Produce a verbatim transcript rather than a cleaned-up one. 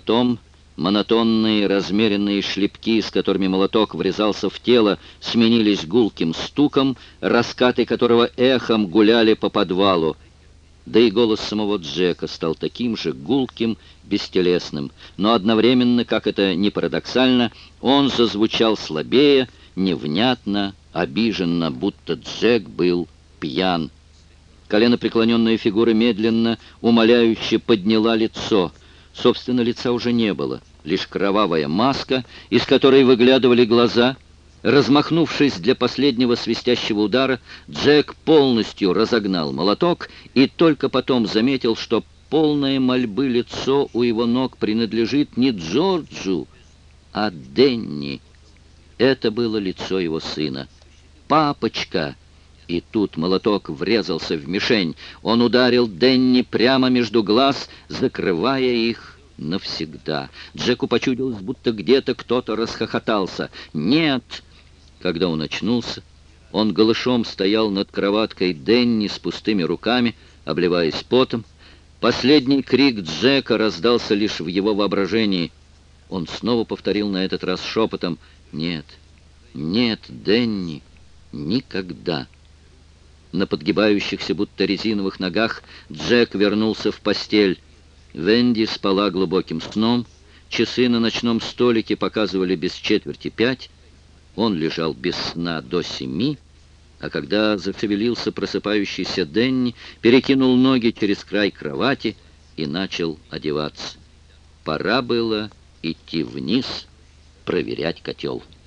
Потом монотонные размеренные шлепки, с которыми молоток врезался в тело, сменились гулким стуком, раскаты которого эхом гуляли по подвалу. Да и голос самого Джека стал таким же гулким, бестелесным, но одновременно, как это ни парадоксально, он зазвучал слабее, невнятно, обиженно, будто Джек был пьян. Коленопреклоненная фигура медленно, умоляюще подняла лицо. Собственно, лица уже не было, лишь кровавая маска, из которой выглядывали глаза. Размахнувшись для последнего свистящего удара, Джек полностью разогнал молоток и только потом заметил, что полное мольбы лицо у его ног принадлежит не Джорджу, а Денни. Это было лицо его сына. «Папочка!» И тут молоток врезался в мишень. Он ударил Денни прямо между глаз, закрывая их навсегда. Джеку почудилось, будто где-то кто-то расхохотался. «Нет!» Когда он очнулся, он голышом стоял над кроваткой Денни с пустыми руками, обливаясь потом. Последний крик Джека раздался лишь в его воображении. Он снова повторил на этот раз шепотом: «Нет, нет, Денни, никогда». На подгибающихся, будто резиновых ногах, Джек вернулся в постель. Венди спала глубоким сном, часы на ночном столике показывали без четверти пять. Он лежал без сна до семи, а когда зашевелился просыпающийся Денни, перекинул ноги через край кровати и начал одеваться. Пора было идти вниз, проверять котел.